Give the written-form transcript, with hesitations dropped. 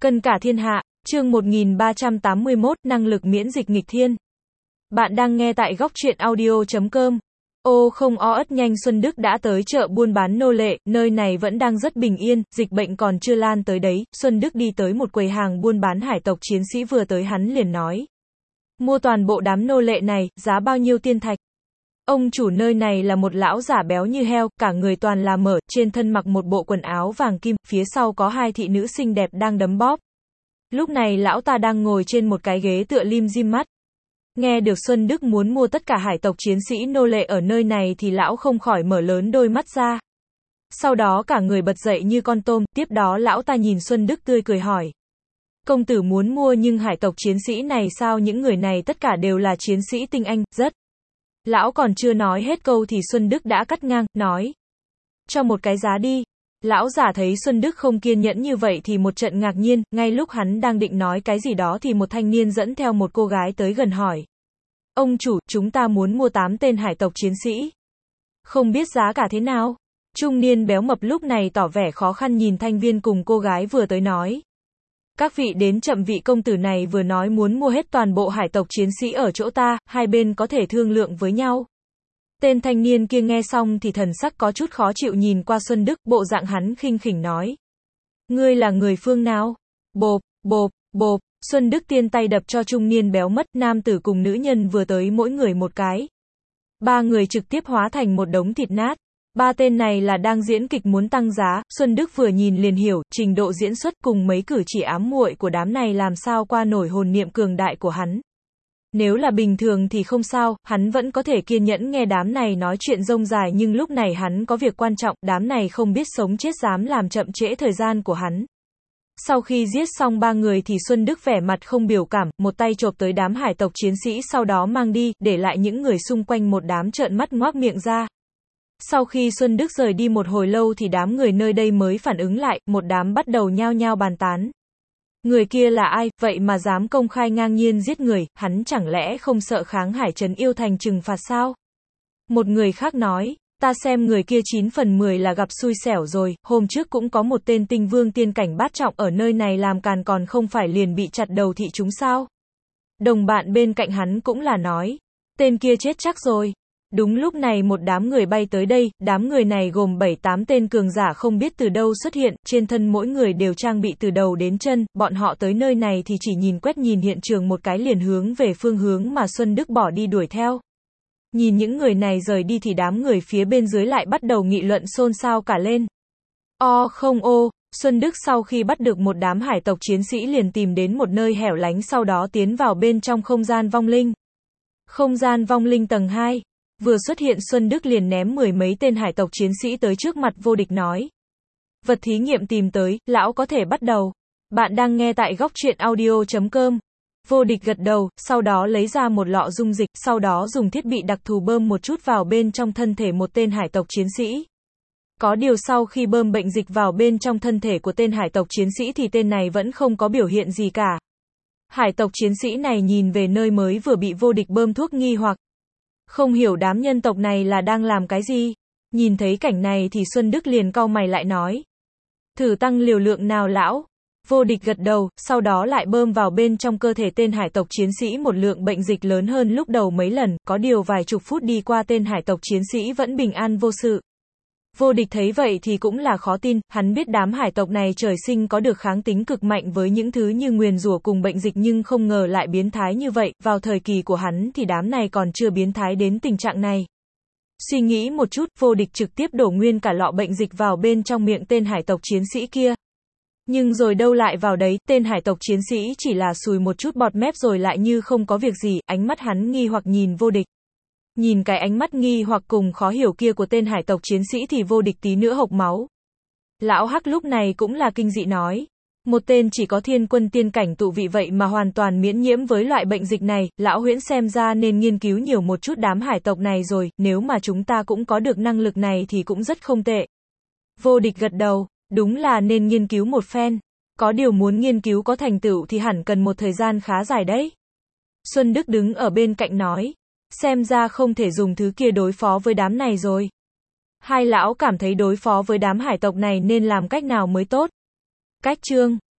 Cân cả thiên hạ, chương 1381, năng lực miễn dịch nghịch thiên. Bạn đang nghe tại góc truyện audio.com. Ô không o ất nhanh Xuân Đức đã tới chợ buôn bán nô lệ, nơi này vẫn đang rất bình yên, dịch bệnh còn chưa lan tới đấy. Xuân Đức đi tới một quầy hàng buôn bán hải tộc chiến sĩ vừa tới hắn liền nói. Mua toàn bộ đám nô lệ này, giá bao nhiêu tiên thạch? Ông chủ nơi này là một lão giả béo như heo, cả người toàn là mỡ, trên thân mặc một bộ quần áo vàng kim, phía sau có hai thị nữ xinh đẹp đang đấm bóp. Lúc này lão ta đang ngồi trên một cái ghế tựa lim dim mắt. Nghe được Xuân Đức muốn mua tất cả hải tộc chiến sĩ nô lệ ở nơi này thì lão không khỏi mở lớn đôi mắt ra. Sau đó cả người bật dậy như con tôm, tiếp đó lão ta nhìn Xuân Đức tươi cười hỏi. Công tử muốn mua nhưng hải tộc chiến sĩ này sao những người này tất cả đều là chiến sĩ tinh anh, rất. Lão còn chưa nói hết câu thì Xuân Đức đã cắt ngang, nói. Cho một cái giá đi. Lão giả thấy Xuân Đức không kiên nhẫn như vậy thì một trận ngạc nhiên, ngay lúc hắn đang định nói cái gì đó thì một thanh niên dẫn theo một cô gái tới gần hỏi. Ông chủ, chúng ta muốn mua 8 tên hải tộc chiến sĩ. Không biết giá cả thế nào? Trung niên béo mập lúc này tỏ vẻ khó khăn nhìn thanh viên cùng cô gái vừa tới nói. Các vị đến chậm, vị công tử này vừa nói muốn mua hết toàn bộ hải tộc chiến sĩ ở chỗ ta, hai bên có thể thương lượng với nhau. Tên thanh niên kia nghe xong thì thần sắc có chút khó chịu nhìn qua Xuân Đức, bộ dạng hắn khinh khỉnh nói. Ngươi là người phương nào? Bộp, bộp, bộp, Xuân Đức tiên tay đập cho trung niên béo mất, nam tử cùng nữ nhân vừa tới mỗi người một cái. Ba người trực tiếp hóa thành một đống thịt nát. Ba tên này là đang diễn kịch muốn tăng giá, Xuân Đức vừa nhìn liền hiểu, trình độ diễn xuất cùng mấy cử chỉ ám muội của đám này làm sao qua nổi hồn niệm cường đại của hắn. Nếu là bình thường thì không sao, hắn vẫn có thể kiên nhẫn nghe đám này nói chuyện rông dài nhưng lúc này hắn có việc quan trọng, đám này không biết sống chết dám làm chậm trễ thời gian của hắn. Sau khi giết xong ba người thì Xuân Đức vẻ mặt không biểu cảm, một tay chộp tới đám hải tộc chiến sĩ sau đó mang đi, để lại những người xung quanh một đám trợn mắt ngoác miệng ra. Sau khi Xuân Đức rời đi một hồi lâu thì đám người nơi đây mới phản ứng lại, một đám bắt đầu nhao nhao bàn tán. Người kia là ai, vậy mà dám công khai ngang nhiên giết người, hắn chẳng lẽ không sợ kháng hải trấn yêu thành trừng phạt sao? Một người khác nói, ta xem người kia 9 phần 10 là gặp xui xẻo rồi, hôm trước cũng có một tên tinh vương tiên cảnh bát trọng ở nơi này làm càn còn không phải liền bị chặt đầu thị chúng sao? Đồng bạn bên cạnh hắn cũng là nói, tên kia chết chắc rồi. Đúng lúc này một đám người bay tới đây, đám người này gồm 7-8 tên cường giả không biết từ đâu xuất hiện, trên thân mỗi người đều trang bị từ đầu đến chân, bọn họ tới nơi này thì chỉ nhìn hiện trường một cái liền hướng về phương hướng mà Xuân Đức bỏ đi đuổi theo. Nhìn những người này rời đi thì đám người phía bên dưới lại bắt đầu nghị luận xôn xao cả lên. O không ô, Xuân Đức sau khi bắt được một đám hải tộc chiến sĩ liền tìm đến một nơi hẻo lánh sau đó tiến vào bên trong không gian vong linh. Không gian vong linh tầng 2. Vừa xuất hiện Xuân Đức liền ném 10 mấy tên hải tộc chiến sĩ tới trước mặt Vô Địch nói. Vật thí nghiệm tìm tới, lão có thể bắt đầu. Bạn đang nghe tại góc truyện audio.com. Vô Địch gật đầu, sau đó lấy ra một lọ dung dịch, sau đó dùng thiết bị đặc thù bơm một chút vào bên trong thân thể một tên hải tộc chiến sĩ. Có điều sau khi bơm bệnh dịch vào bên trong thân thể của tên hải tộc chiến sĩ thì tên này vẫn không có biểu hiện gì cả. Hải tộc chiến sĩ này nhìn về nơi mới vừa bị Vô Địch bơm thuốc nghi hoặc. Không hiểu đám nhân tộc này là đang làm cái gì. Nhìn thấy cảnh này thì Xuân Đức liền cau mày lại nói. Thử tăng liều lượng nào lão? Vô Địch gật đầu, sau đó lại bơm vào bên trong cơ thể tên hải tộc chiến sĩ một lượng bệnh dịch lớn hơn lúc đầu mấy lần, có điều vài chục phút đi qua tên hải tộc chiến sĩ vẫn bình an vô sự. Vô Địch thấy vậy thì cũng là khó tin, hắn biết đám hải tộc này trời sinh có được kháng tính cực mạnh với những thứ như nguyền rủa cùng bệnh dịch nhưng không ngờ lại biến thái như vậy, vào thời kỳ của hắn thì đám này còn chưa biến thái đến tình trạng này. Suy nghĩ một chút, Vô Địch trực tiếp đổ nguyên cả lọ bệnh dịch vào bên trong miệng tên hải tộc chiến sĩ kia. Nhưng rồi đâu lại vào đấy, tên hải tộc chiến sĩ chỉ là sùi một chút bọt mép rồi lại như không có việc gì, ánh mắt hắn nghi hoặc nhìn Vô Địch. Nhìn cái ánh mắt nghi hoặc cùng khó hiểu kia của tên hải tộc chiến sĩ thì Vô Địch tí nữa hộc máu. Lão Hắc lúc này cũng là kinh dị nói. Một tên chỉ có thiên quân tiên cảnh tụ vị vậy mà hoàn toàn miễn nhiễm với loại bệnh dịch này, lão Huyễn xem ra nên nghiên cứu nhiều một chút đám hải tộc này rồi, nếu mà chúng ta cũng có được năng lực này thì cũng rất không tệ. Vô Địch gật đầu, đúng là nên nghiên cứu một phen. Có điều muốn nghiên cứu có thành tựu thì hẳn cần một thời gian khá dài đấy. Xuân Đức đứng ở bên cạnh nói. Xem ra không thể dùng thứ kia đối phó với đám này rồi. Hai lão cảm thấy đối phó với đám hải tộc này nên làm cách nào mới tốt. Cách chương